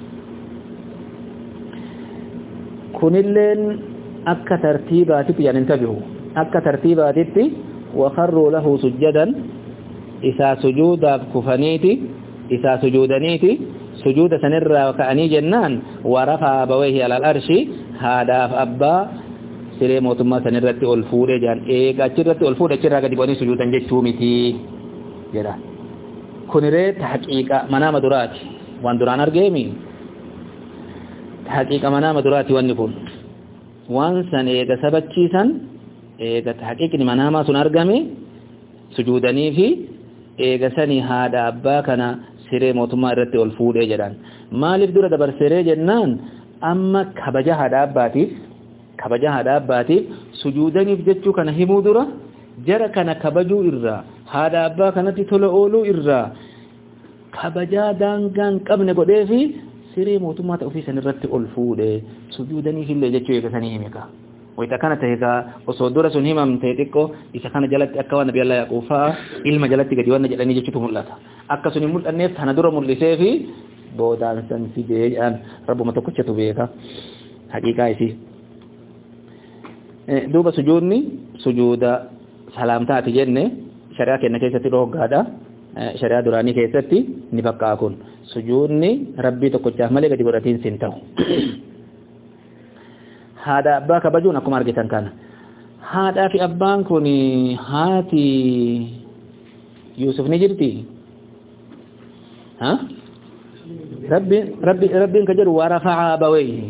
kunilleen akka tartiibaatitti yan intabihu akka tartiibaatitti wakharruu lahu sujjadan isaa sujuudaaf kufaniiti isaa sujuudaniiti سجود سنرى وكأني جنان ورفع أبويه على الأرش هذا أبا سليم وثم سنرى الفورة جان إيه كأشرة الفورة شرّا قد يبوني سجودا جشومتي جدا كنرى تحقيق منام درات وان دران أرجمي تحقيق منام درات وان يكون وان سن إيه كسبت شيئا إيه كتحقيق منام سن أرجمي سجودني في إيه كسني هذا أبا كنا siree mootummaa irratti ol fuudhee jedhan maaliif dura dabarsee jennaan amma kabaja haadha abbaatiif kabaja haadha abbaatiif sujuudaniif jechuu kana himuu dura jara kana kabajuu irraa haadha abbaa kanatti tola ooluu irraa kabajaa daangaan qabne godhee fi siree mootummaa ta'uu fi san irratti ol fuudhee sujuudaniif illee jechuu eegasanii himeka wayita kana ta'e ka osoo dura sun himamte xiqqoo isa kana jalatti akka waan nabi Allah yaquufaa ilma jalatti gadi waan jedhanii jechuutu mul'ata akka sun hin mul'anneef sana dura mul'isee fi boodaan san fidee jedhan rabbuma tokkochatu beeka haqiiqaa isii duuba sujuudni sujuuda salaamtaati jenne shari'aa kenna keessatti dhoggaadha shari'aa duraanii keessatti ni fakkaa kun sujuudni rabbii tokkochaaf malee gadi godhatiin sin ta'u haadha abbaa kabajuun akkuma argitan kana haadhaa fi abbaan kun haati Yusuf ni jirti ha rabbi rabbi rabbiin ka jedhu warafa'a abawayhi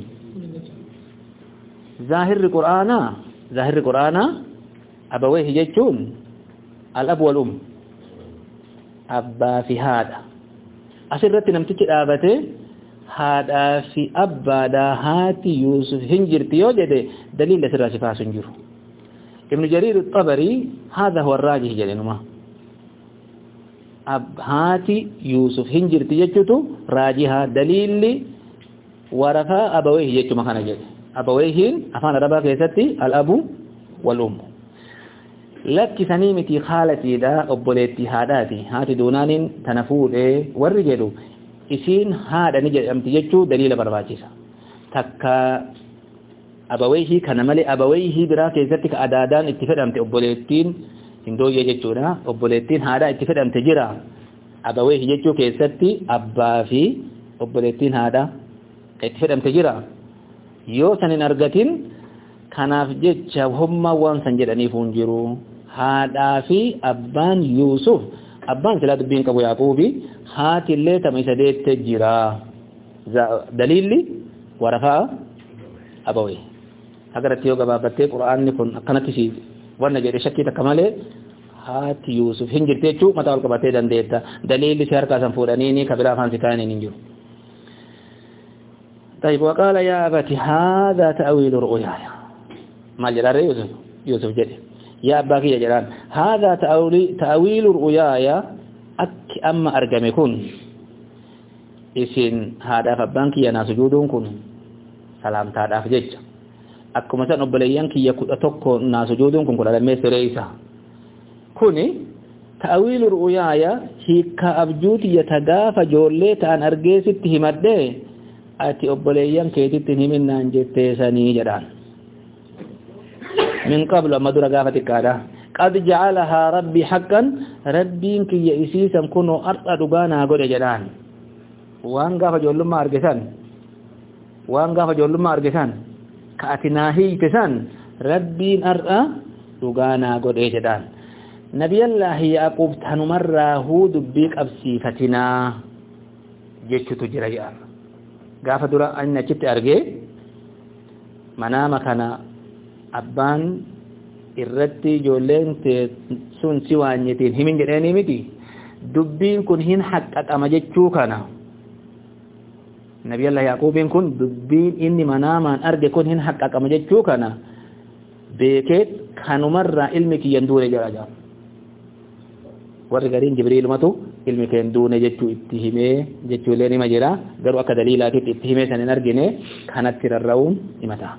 zahirri qur'aana zahirri qur'aana abawayhi jechuun al-ab wal um abbaa fi haadha asirratti namtichi dhaabate haadha fi abbaadha haati Yusuf hinjirti yoo jedhe daliila sirraa sifaasu hin jiru ibn Jarir al-Tabari هذا هو الراجح jedhenuma haati Yusuf hinjirti jechuutu raajiha daliilli warafa abawayhi jechuma kana jedhe abawayhiin afaan arabaa keessatti al-abu wal um lakki sanii miti khaalatiidha obboleetti haadhaati haati duunaanin tana fuudhee warri jedhu isiin haadha ni jedhamti jechuu daliila barbaachisa takka abawayhi kana malee abawayhi biraa keessatti ka adaadaan itti fedhamte obboleettiin hindooyyee jechuudha obboleettiin haadha itti fedhamte jira abawayhi jechuu keessatti abbaa fi obboleettiin haadha itti fedhamte jira yoo san hin argatin kanaaf jecha homma waan san jedhaniif hin jiru haadhaa fi abbaan Yusuf abbaan silaa dubbiin qabu Yaaquubi haati illee tama isa deette jira daliilli warafaa abawayhi agarratti yoo gabaabattee qura'aanni kun akkanatti si wanna jedhe shakkii takka malee haati Yusuf hin jirti jechuu mataa ol qabatee dandeetta daliilli si harkaa san fuudhanii ni kabira afaan si kaaniin hin jiru طيب وقال يا أبت هذا تأويل رؤياي ما جرى يوسف يوسف جدي يا أباك يا جيران هذا تأويل تأويل رؤياي أك أما أرجمكن إسين هذا فبانك يا ناس جودون كن سلام تاد أفجج أكو مثلا أبليان كي يكون أتوقع ناس جودون كن كلا لمس رئيسا كوني تأويل رؤياي هي كأبجوت يتجافى جولة عن أرجيس تهمده أتي أبليان كي تتهمين نانجت سني جدان من قبل ما در غافة كذا قد جعلها ربي حقا ربي كي يسيسا كنو أرقى دغانا غد جدان وان غافة جولم ما أرجسان وان غافة جولم ما أرجسان كأتناهي تسان ربي أرقى دغانا غد جدان نبي الله يعقوب تنمره دبيك أبسيفتنا جيتشو تجريا غافة در أن جت أرجي منام كان abbaan irratti ijoolleen sun si waanyitiin himin jedhanii miti dubbiin kun hin haqqaqama jechuu kana nabi Allah Yaquubiin kun dubbiin inni manaamaan arge kun hin haqqaqama jechuu kana beekee kanumarraa ilmi kiyyan duune jira warri gariin Jibriilumatu ilmi kiyyan duune jechuu itti himee jechuulee nima jira garuu akka daliilaatitti itti himee san hin argine kanatti rarra'uun himata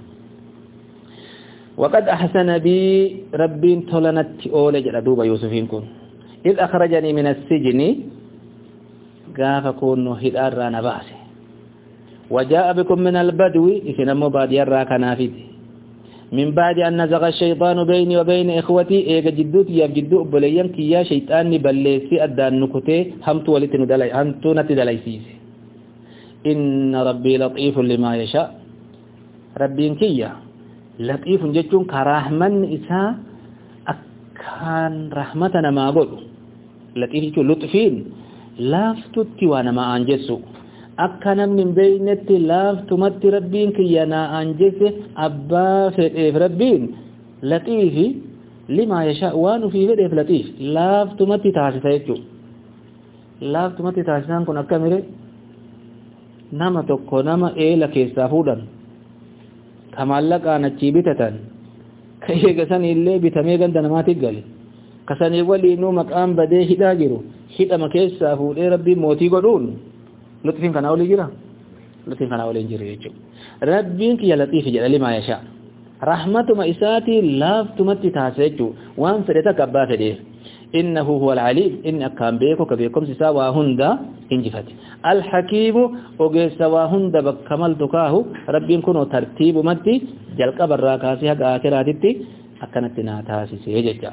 وقد أحسن بي ربي تولنت أولى جلدوب يوسفين كن إذ أخرجني من السجن قاف كونه هدار رانا باسي وجاء بكم من البدو إثنمو بعد يراك نافذ من بعد أن نزغ الشيطان بيني وبين إخوتي إيجا جدوت ياب جدو بليان كيا شيطاني بلسي أدان نكتي همتو ولتنو دلي همتو نتدليسيس إن ربي لطيف لما يشاء ربي كيا لطيف جتون كرحمن إساء أكان رحمتنا ما قل لطيف جتون لطفين لافتت وانا ما أنجسو أكان من بينت لافتمت ربين كينا أنجس أبا في ربين لطيف لما يشاء وانو في فدف لطيف لافتمت تاسسا يجو لافتمت تاسسا كن أكامل نما تقو نما إيلا كيسا فودا kamallaqaan achi bitatan kayyega san illee bitamee ganda namaatti gale kasanii waliinuu maqaan badee hidhaa jiru hidhama keessaa fuudhee rabbiin mootii godhuun lutfiin kana olii jira lutfiin kana olii jiru jechuudha rabbiin kiyya latiif jedha limaa yashaa rahmatuma isaatii laaftumatti taasisa jechuudha waan fedhe takka abbaa fedheef إنه هو العليم إن أكام بيكو كبيكم سوا هندا إنجفت الحكيم أجي سوا هندا بكمل تكاه ربي كنو ترتيب متي جلق براكاسيها كآخراتي أكنت ناتاسي سيججا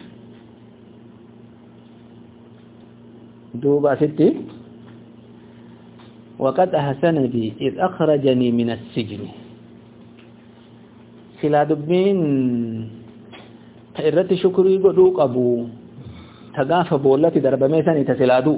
دوبا ستي وقد أحسن بي إذ أخرجني من السجن سلا دبين تئرت شكري قدوك أبو تغافى بولتي دربمي سني تسلادو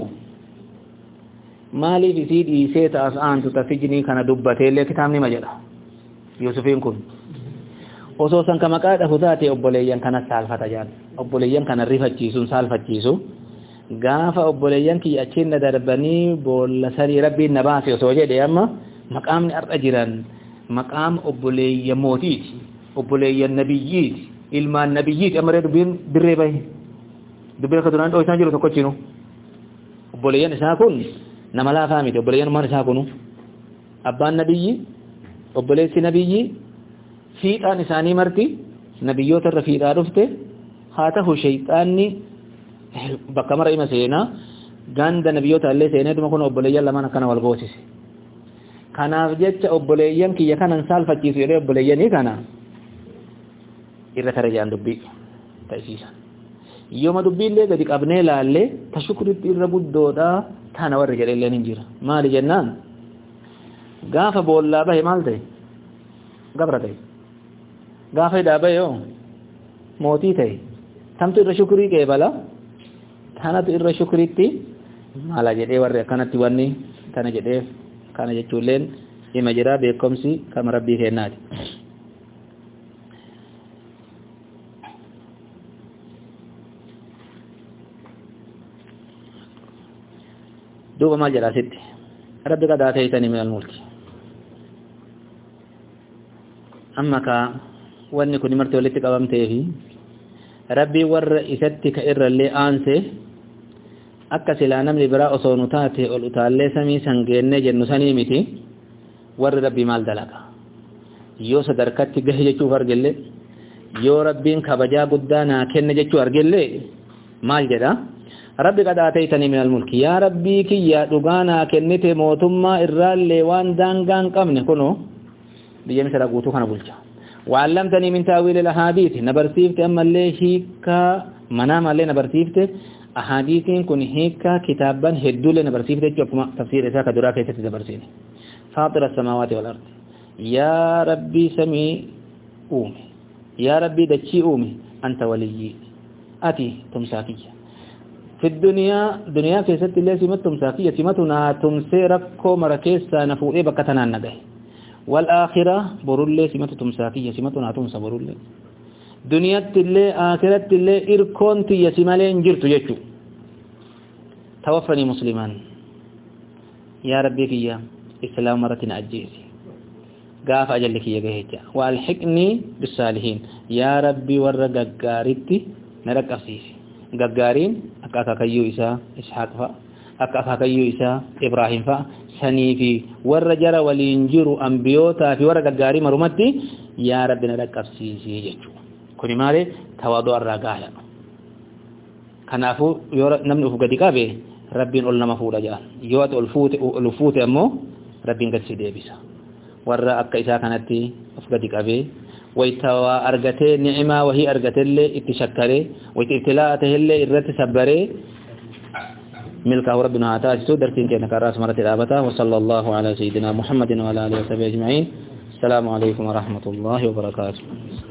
مالي بسيد إيسيت أسآن تتفجني كان دبتي اللي كتامني مجرى يوسفين كن وصوصا كما قاد أخذاتي أبوليان كان سالفة جان أبوليان كان الرفة جيسون سالفة جيسو غافى أبوليان كي أچين دربني بولساني ربي النباسي وسوجه دي أما مقام أرأجران مقام أبوليان موتيت أبوليان نبييت ilmaan nabiyyiiti amare dubbiin dirree bahe dubbiin akka duraan dho'isaa jiru tokkochinu obboleeyyan isaa kun nama laafaa miti obboleeyyan maan isaa kunu abbaan nabiyyi obboleessi nabiyyi fiixaan isaanii marti nabiyyoota irra fiixaa dhufte haa ta'u shayxaanni bakka mara ima seenaa ganda nabiyyoota illee seeneetuma kun obboleeyyan lamaan akkana wal goosise kanaaf jecha obboleeyyan kiyya kanan saalfachiisu jedhee obboleeyyanii kana irra tarajaan dubbii ta'isiisa yooma dubbiillee gadi qabnee laallee tashukuritti irra guddoodha tana warri jedhelleen hin jira maali jennaan gaafa boollaa bahe maal ta'e gabra ta'e gaafa hidhaa bahe yoo mootii ta'e tamtu irra shukurii qeebala tanatu irra shukuritti maala jedhee warri akkanatti wanni tana jedhee kana jechuulleen hima jira beekomsi kama rabbii kennaati دوبا ما جرى ستي ربك داتيتني من الملك أما كا وأني كنت مرتي ولدتك أبامته في ربي ور إستك إر اللي آنسه akka silaa namni biraa osoo nu taate ol utaallee samii san geennee jennu sanii miti warri rabbii maal dalaga yoo sadarkatti gahe jechuuf argelle yoo rabbiin kabajaa guddaa naa kenne jechuu argelle maal jedha rabbi qad aataytanii minal mulki yaa rabbii kiyya dhugaa naa kennite mootummaa irraallee waan daangaan qabne kuno biyya misra guutuu kana bulcha wa'allamtanii min taawil al ahadith nabarsiifte ammallee hiika manaamallee nabarsiifte أحاديثين كن هيك كتابا هدول نبرسيف تجوكما تفسير إساء كدرا كيف تبرسين فاطر السماوات والأرض يا ربي سمي أومي يا ربي دتشي أومي أنت وليي أتي تمساكية في الدنيا دنيا كيست الله سمت تمساكية سمتنا تمسيركو مركيسا نفوئي بكتنا النبي والآخرة برولي سمت تمساكية سمتنا تمسا برولي دنيات اللي آخرت اللي إركونت يسمالين جرت يجو توفني مسلمان يا ربي فيا إسلام مرة أجيسي قاف أجلك يا جهيجا والحقني بالصالحين يا ربي ورق قارتي نرك أفسيسي قارين أكاكا كيو إساء إسحاق فا أكاكا كيو إساء إبراهيم فا سنيفي ورجر ولينجر أنبيوتا في ورق قاري مرمتي يا ربي نرك أفسيسي يجو kuni maali tawaadu irraa gaaya kanaafu yoo namni uf gadi qabe rabbiin ol nama fuudha jedhan yoo ati ol fuute ol fuute ammoo rabbiin gad si deebisa warra akka isaa kanatti uf gadi qabe waytawa argatee ni'imaa wahii argatellee itti shakkaree wayti ibtilaa tahillee irratti sabbaree milkaa rabbina haa taasisu darsiin keenya karraas marati dhaabata wa sallallahu ala sayyidina muhammadin wa ala alihi wa sahbihi ajma'in assalamu alaykum wa rahmatullahi wa barakatuh